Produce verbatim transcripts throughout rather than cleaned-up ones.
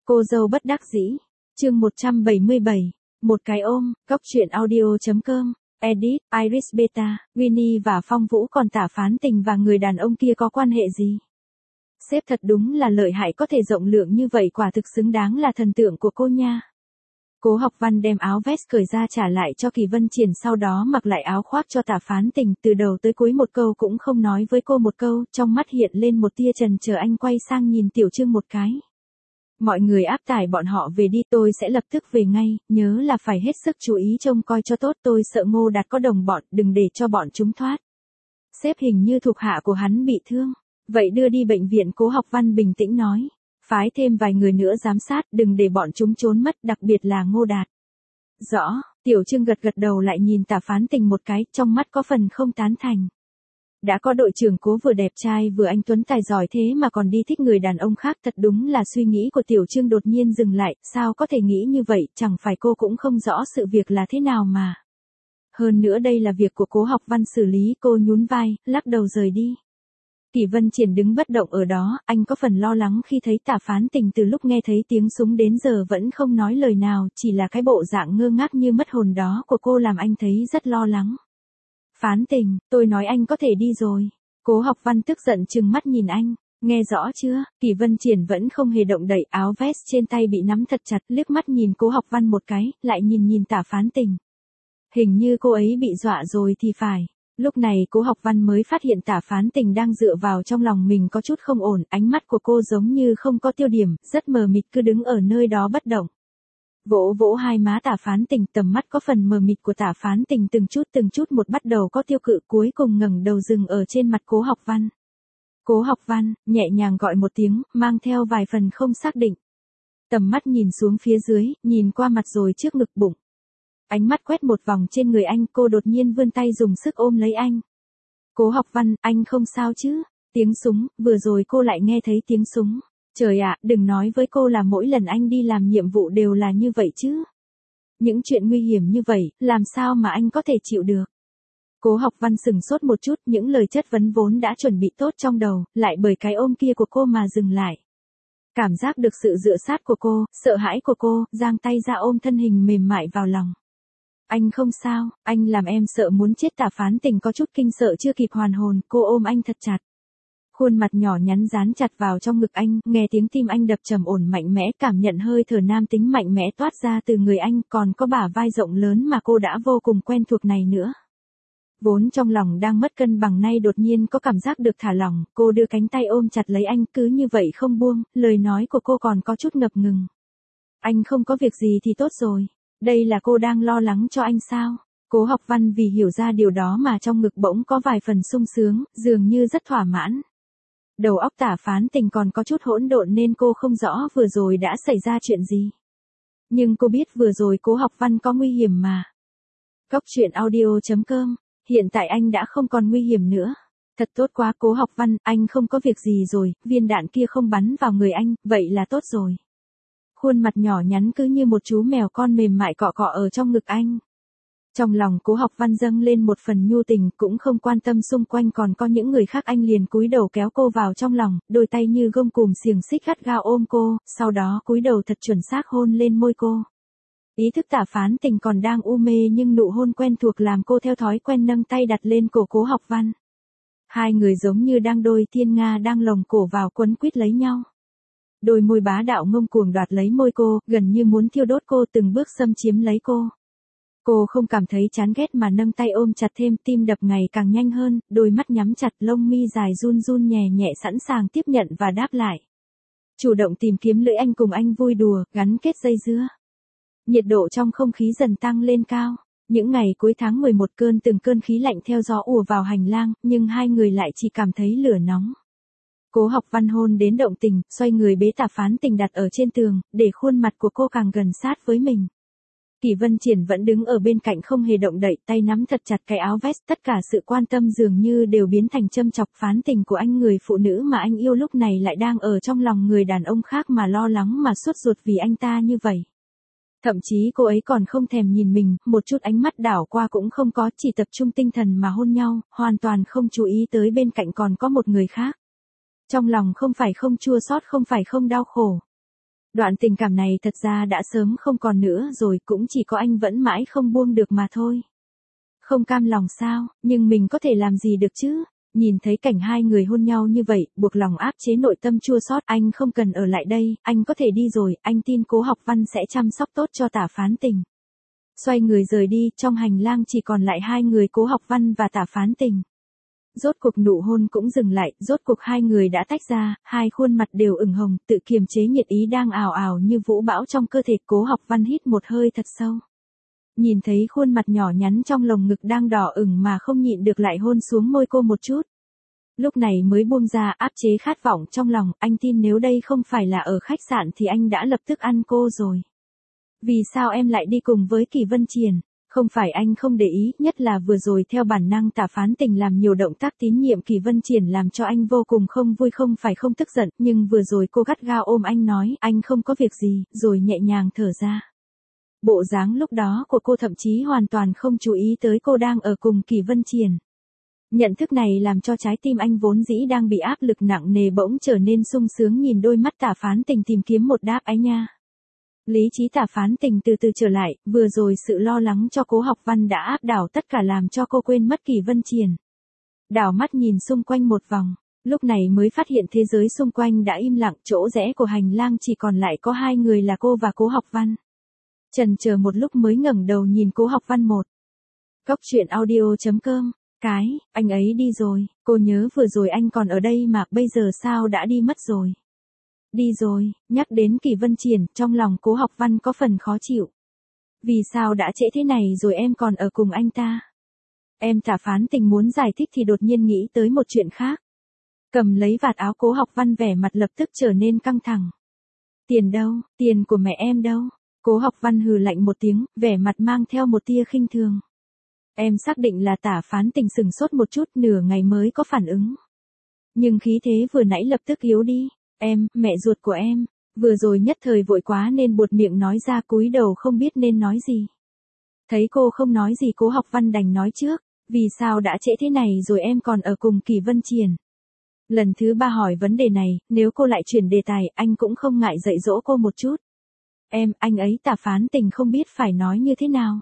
Cô dâu bất đắc dĩ. Chương một trăm bảy mươi bảy. Một cái ôm, Góc truyện audio.com. Edit, Iris Beta, Winnie và Phong Vũ còn tả phán tình và người đàn ông kia có quan hệ gì? Sếp thật đúng là lợi hại, có thể rộng lượng như vậy, quả thực xứng đáng là thần tượng của cô nha. Cố Học Văn đem áo vest cởi ra trả lại cho Kỳ Vân Triển, sau đó mặc lại áo khoác cho tả phán tình, từ đầu tới cuối một câu cũng không nói với cô một câu, trong mắt hiện lên một tia chần chờ. Anh quay sang nhìn Tiểu Trương một cái. Mọi người áp tải bọn họ về đi, tôi sẽ lập tức về ngay, nhớ là phải hết sức chú ý trông coi cho tốt, tôi sợ Ngô Đạt có đồng bọn, đừng để cho bọn chúng thoát. Sếp, hình như thuộc hạ của hắn bị thương, vậy đưa đi bệnh viện. Cố Học Văn bình tĩnh nói. Phái thêm vài người nữa giám sát, đừng để bọn chúng trốn mất, đặc biệt là Ngô Đạt. Rõ. Tiểu Trương gật gật đầu, lại nhìn tả phán tình một cái, trong mắt có phần không tán thành. Đã có đội trưởng Cố vừa đẹp trai vừa anh tuấn tài giỏi thế mà còn đi thích người đàn ông khác, thật đúng là suy nghĩ của Tiểu Trương đột nhiên dừng lại, sao có thể nghĩ như vậy, chẳng phải cô cũng không rõ sự việc là thế nào mà. Hơn nữa đây là việc của Cố Học Văn xử lý. Cô nhún vai, lắc đầu rời đi. Kỳ Vân Triển đứng bất động ở đó, anh có phần lo lắng khi thấy tả phán tình từ lúc nghe thấy tiếng súng đến giờ vẫn không nói lời nào, chỉ là cái bộ dạng ngơ ngác như mất hồn đó của cô làm anh thấy rất lo lắng. Phán tình, tôi nói anh có thể đi rồi. Cố Học Văn tức giận trừng mắt nhìn anh, nghe rõ chưa? Kỳ Vân Triển vẫn không hề động đậy, áo vest trên tay bị nắm thật chặt, liếc mắt nhìn Cố Học Văn một cái, lại nhìn nhìn tả phán tình. Hình như cô ấy bị dọa rồi thì phải. Lúc này Cố Học Văn mới phát hiện tả phán tình đang dựa vào trong lòng mình có chút không ổn, ánh mắt của cô giống như không có tiêu điểm, rất mờ mịt, cứ đứng ở nơi đó bất động. Vỗ vỗ hai má tả phán tình, tầm mắt có phần mờ mịt của tả phán tình từng chút từng chút một bắt đầu có tiêu cự, cuối cùng ngẩng đầu dừng ở trên mặt Cố Học Văn. Cố Học Văn, nhẹ nhàng gọi một tiếng, mang theo vài phần không xác định. Tầm mắt nhìn xuống phía dưới, nhìn qua mặt rồi trước ngực bụng. Ánh mắt quét một vòng trên người anh, cô đột nhiên vươn tay dùng sức ôm lấy anh. Cố Học Văn, anh không sao chứ? Tiếng súng, vừa rồi cô lại nghe thấy tiếng súng. Trời ạ, đừng nói với cô là mỗi lần anh đi làm nhiệm vụ đều là như vậy chứ. Những chuyện nguy hiểm như vậy, làm sao mà anh có thể chịu được? Cố Học Văn sừng sốt một chút, những lời chất vấn vốn đã chuẩn bị tốt trong đầu, lại bởi cái ôm kia của cô mà dừng lại. Cảm giác được sự dựa sát của cô, sợ hãi của cô, giang tay ra ôm thân hình mềm mại vào lòng. Anh không sao, anh làm em sợ muốn chết. Tả phán tình có chút kinh sợ, chưa kịp hoàn hồn, cô ôm anh thật chặt. Khuôn mặt nhỏ nhắn dán chặt vào trong ngực anh, nghe tiếng tim anh đập trầm ổn mạnh mẽ, cảm nhận hơi thở nam tính mạnh mẽ toát ra từ người anh, còn có bả vai rộng lớn mà cô đã vô cùng quen thuộc này nữa. Vốn trong lòng đang mất cân bằng nay đột nhiên có cảm giác được thả lỏng, cô đưa cánh tay ôm chặt lấy anh, cứ như vậy không buông, lời nói của cô còn có chút ngập ngừng. Anh không có việc gì thì tốt rồi. Đây là cô đang lo lắng cho anh sao? Cố Học Văn vì hiểu ra điều đó mà trong ngực bỗng có vài phần sung sướng, dường như rất thỏa mãn. Đầu óc tả phán tình còn có chút hỗn độn nên cô không rõ vừa rồi đã xảy ra chuyện gì. Nhưng cô biết vừa rồi Cố Học Văn có nguy hiểm mà. Góc truyện audio.com. Hiện tại anh đã không còn nguy hiểm nữa. Thật tốt quá Cố Học Văn, anh không có việc gì rồi, viên đạn kia không bắn vào người anh, vậy là tốt rồi. Khuôn mặt nhỏ nhắn cứ như một chú mèo con mềm mại cọ cọ ở trong ngực anh. Trong lòng Cố Học Văn dâng lên một phần nhu tình, cũng không quan tâm xung quanh còn có những người khác, anh liền cúi đầu kéo cô vào trong lòng, đôi tay như gông cùm xiềng xích gắt gao ôm cô, sau đó cúi đầu thật chuẩn xác hôn lên môi cô. Ý thức tả phán tình còn đang u mê nhưng nụ hôn quen thuộc làm cô theo thói quen nâng tay đặt lên cổ Cố Học Văn. Hai người giống như đang đôi thiên nga đang lồng cổ vào quấn quýt lấy nhau. Đôi môi bá đạo ngông cuồng đoạt lấy môi cô, gần như muốn thiêu đốt cô, từng bước xâm chiếm lấy cô. Cô không cảm thấy chán ghét mà nâng tay ôm chặt thêm, tim đập ngày càng nhanh hơn, đôi mắt nhắm chặt, lông mi dài run run nhẹ nhẹ sẵn sàng tiếp nhận và đáp lại. Chủ động tìm kiếm lưỡi anh, cùng anh vui đùa, gắn kết dây dưa. Nhiệt độ trong không khí dần tăng lên cao. Những ngày cuối tháng mười một, cơn từng cơn khí lạnh theo gió ùa vào hành lang, nhưng hai người lại chỉ cảm thấy lửa nóng. Cố Học Văn hôn đến động tình, xoay người bế tả phán tình đặt ở trên tường, để khuôn mặt của cô càng gần sát với mình. Kỳ Vân Triển vẫn đứng ở bên cạnh không hề động đậy, tay nắm thật chặt cái áo vest, tất cả sự quan tâm dường như đều biến thành châm chọc. Phán tình của anh, người phụ nữ mà anh yêu lúc này lại đang ở trong lòng người đàn ông khác mà lo lắng mà sốt ruột vì anh ta như vậy. Thậm chí cô ấy còn không thèm nhìn mình, một chút ánh mắt đảo qua cũng không có, chỉ tập trung tinh thần mà hôn nhau, hoàn toàn không chú ý tới bên cạnh còn có một người khác. Trong lòng không phải không chua xót, không phải không đau khổ. Đoạn tình cảm này thật ra đã sớm không còn nữa rồi, cũng chỉ có anh vẫn mãi không buông được mà thôi. Không cam lòng sao, nhưng mình có thể làm gì được chứ? Nhìn thấy cảnh hai người hôn nhau như vậy, buộc lòng áp chế nội tâm chua xót, anh không cần ở lại đây, anh có thể đi rồi, anh tin Cố Học Văn sẽ chăm sóc tốt cho Tả Phán Tình. Xoay người rời đi, trong hành lang chỉ còn lại hai người Cố Học Văn và Tả Phán Tình. Rốt cuộc nụ hôn cũng dừng lại, rốt cuộc hai người đã tách ra, hai khuôn mặt đều ửng hồng, tự kiềm chế nhiệt ý đang ào ào như vũ bão trong cơ thể. Cố Học Văn hít một hơi thật sâu. Nhìn thấy khuôn mặt nhỏ nhắn trong lồng ngực đang đỏ ửng mà không nhịn được lại hôn xuống môi cô một chút. Lúc này mới buông ra, áp chế khát vọng trong lòng, anh tin nếu đây không phải là ở khách sạn thì anh đã lập tức ăn cô rồi. Vì sao em lại đi cùng với Kỳ Vân Triền? Không phải anh không để ý, nhất là vừa rồi theo bản năng Tả Phán Tình làm nhiều động tác tín nhiệm Kỳ Vân Triền làm cho anh vô cùng không vui, không phải không tức giận, nhưng vừa rồi cô gắt gao ôm anh nói, anh không có việc gì, rồi nhẹ nhàng thở ra. Bộ dáng lúc đó của cô thậm chí hoàn toàn không chú ý tới cô đang ở cùng Kỳ Vân Triền. Nhận thức này làm cho trái tim anh vốn dĩ đang bị áp lực nặng nề bỗng trở nên sung sướng, nhìn đôi mắt Tả Phán Tình tìm kiếm một đáp ấy nha. Lý trí Tả Phán Tình từ từ trở lại, vừa rồi sự lo lắng cho Cố Học Văn đã áp đảo tất cả làm cho cô quên mất Kỳ Vân Triền. Đảo mắt nhìn xung quanh một vòng, lúc này mới phát hiện thế giới xung quanh đã im lặng, chỗ rẽ của hành lang chỉ còn lại có hai người là cô và Cố Học Văn. Chần chờ một lúc mới ngẩng đầu nhìn Cố Học Văn. Một. Cốc truyện audio chấm com. Cái, anh ấy đi rồi, cô nhớ vừa rồi anh còn ở đây mà, bây giờ sao đã đi mất rồi? Đi rồi, nhắc đến Kỳ Vân Triền, trong lòng Cố Học Văn có phần khó chịu. Vì sao đã trễ thế này rồi em còn ở cùng anh ta? Em Tả Phán Tình muốn giải thích thì đột nhiên nghĩ tới một chuyện khác. Cầm lấy vạt áo Cố Học Văn, vẻ mặt lập tức trở nên căng thẳng. Tiền đâu, tiền của mẹ em đâu? Cố Học Văn hừ lạnh một tiếng, vẻ mặt mang theo một tia khinh thường. Em xác định là Tả Phán Tình sừng sốt một chút, nửa ngày mới có phản ứng. Nhưng khí thế vừa nãy lập tức yếu đi. Em, mẹ ruột của em, vừa rồi nhất thời vội quá nên buột miệng nói ra, cúi đầu không biết nên nói gì. Thấy cô không nói gì, Cố Học Văn đành nói trước, vì sao đã trễ thế này rồi em còn ở cùng Kỳ Vân Triền? Lần thứ ba hỏi vấn đề này, nếu cô lại chuyển đề tài, anh cũng không ngại dạy dỗ cô một chút. Em, anh ấy Tả Phán Tình không biết phải nói như thế nào.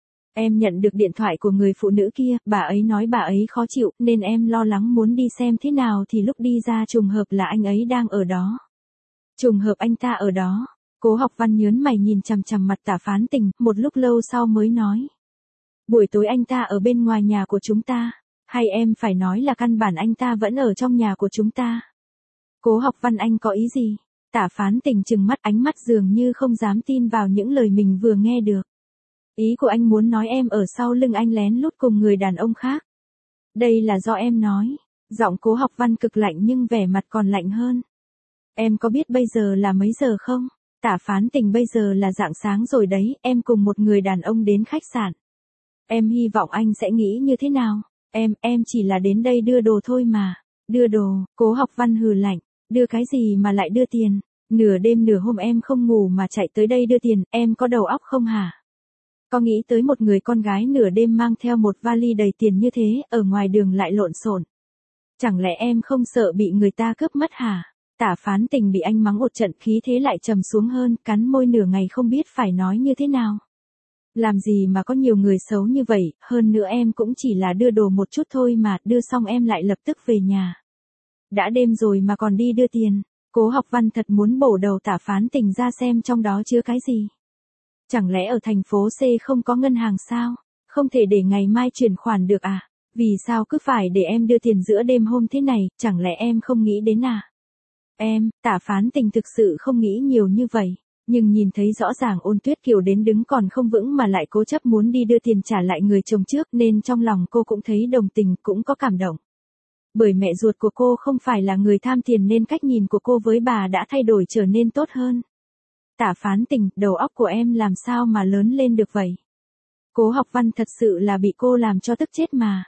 Em nhận được điện thoại của người phụ nữ kia, bà ấy nói bà ấy khó chịu, nên em lo lắng muốn đi xem thế nào thì lúc đi ra trùng hợp là anh ấy đang ở đó. Trùng hợp anh ta ở đó. Cố Học Văn nhớn mày nhìn chằm chằm mặt Tả Phán Tình, một lúc lâu sau mới nói. Buổi tối anh ta ở bên ngoài nhà của chúng ta, hay em phải nói là căn bản anh ta vẫn ở trong nhà của chúng ta? Cố Học Văn, anh có ý gì? Tả Phán Tình trừng mắt, ánh mắt dường như không dám tin vào những lời mình vừa nghe được. Ý của anh muốn nói em ở sau lưng anh lén lút cùng người đàn ông khác. Đây là do em nói. Giọng Cố Học Văn cực lạnh nhưng vẻ mặt còn lạnh hơn. Em có biết bây giờ là mấy giờ không? Tả Phán Tình, bây giờ là rạng sáng rồi đấy, em cùng một người đàn ông đến khách sạn. Em hy vọng anh sẽ nghĩ như thế nào? Em, em chỉ là đến đây đưa đồ thôi mà. Đưa đồ? Cố Học Văn hừ lạnh. Đưa cái gì mà lại đưa tiền? Nửa đêm nửa hôm em không ngủ mà chạy tới đây đưa tiền, em có đầu óc không hả? Có nghĩ tới một người con gái nửa đêm mang theo một vali đầy tiền như thế, ở ngoài đường lại lộn xộn. Chẳng lẽ em không sợ bị người ta cướp mất hả? Tả Phán Tình bị anh mắng một trận, khí thế lại trầm xuống hơn, cắn môi nửa ngày không biết phải nói như thế nào. Làm gì mà có nhiều người xấu như vậy, hơn nữa em cũng chỉ là đưa đồ một chút thôi mà, đưa xong em lại lập tức về nhà. Đã đêm rồi mà còn đi đưa tiền. Cố Học Văn thật muốn bổ đầu Tả Phán Tình ra xem trong đó chứa cái gì. Chẳng lẽ ở thành phố C không có ngân hàng sao? Không thể để ngày mai chuyển khoản được à? Vì sao cứ phải để em đưa tiền giữa đêm hôm thế này, chẳng lẽ em không nghĩ đến à? Em, Tả Phán Tình thực sự không nghĩ nhiều như vậy, nhưng nhìn thấy rõ ràng Ôn Tuyết Kiều đến đứng còn không vững mà lại cố chấp muốn đi đưa tiền trả lại người chồng trước, nên trong lòng cô cũng thấy đồng tình, cũng có cảm động. Bởi mẹ ruột của cô không phải là người tham tiền nên cách nhìn của cô với bà đã thay đổi trở nên tốt hơn. Tả Phán Tình, đầu óc của em làm sao mà lớn lên được vậy? Cố Học Văn thật sự là bị cô làm cho tức chết mà.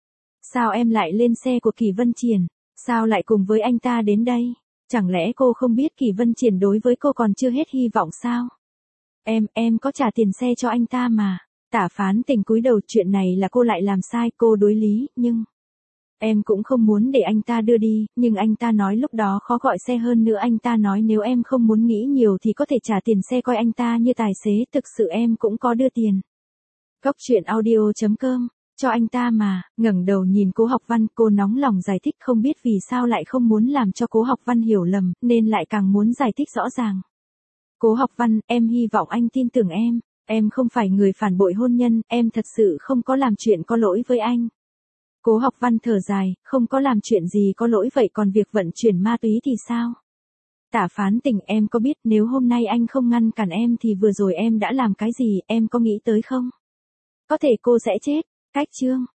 Sao em lại lên xe của Kỳ Vân Triền? Sao lại cùng với anh ta đến đây? Chẳng lẽ cô không biết Kỳ Vân Triền đối với cô còn chưa hết hy vọng sao? Em, em có trả tiền xe cho anh ta mà. Tả Phán Tình cúi đầu, chuyện này là cô lại làm sai, cô đối lý, nhưng... Em cũng không muốn để anh ta đưa đi, nhưng anh ta nói lúc đó khó gọi xe hơn nữa anh ta nói nếu em không muốn nghĩ nhiều thì có thể trả tiền xe coi anh ta như tài xế, thực sự em cũng có đưa tiền. Cóc truyện audio chấm com, cho anh ta mà, ngẩng đầu nhìn Cố Học Văn, cô nóng lòng giải thích không biết vì sao lại không muốn làm cho Cố Học Văn hiểu lầm, nên lại càng muốn giải thích rõ ràng. Cố Học Văn, em hy vọng anh tin tưởng em, em không phải người phản bội hôn nhân, em thật sự không có làm chuyện có lỗi với anh. Cố Học Văn thở dài, không có làm chuyện gì có lỗi vậy còn việc vận chuyển ma túy thì sao? Tả Phán Tình, em có biết nếu hôm nay anh không ngăn cản em thì vừa rồi em đã làm cái gì, em có nghĩ tới không? Có thể cô sẽ chết. Cách chương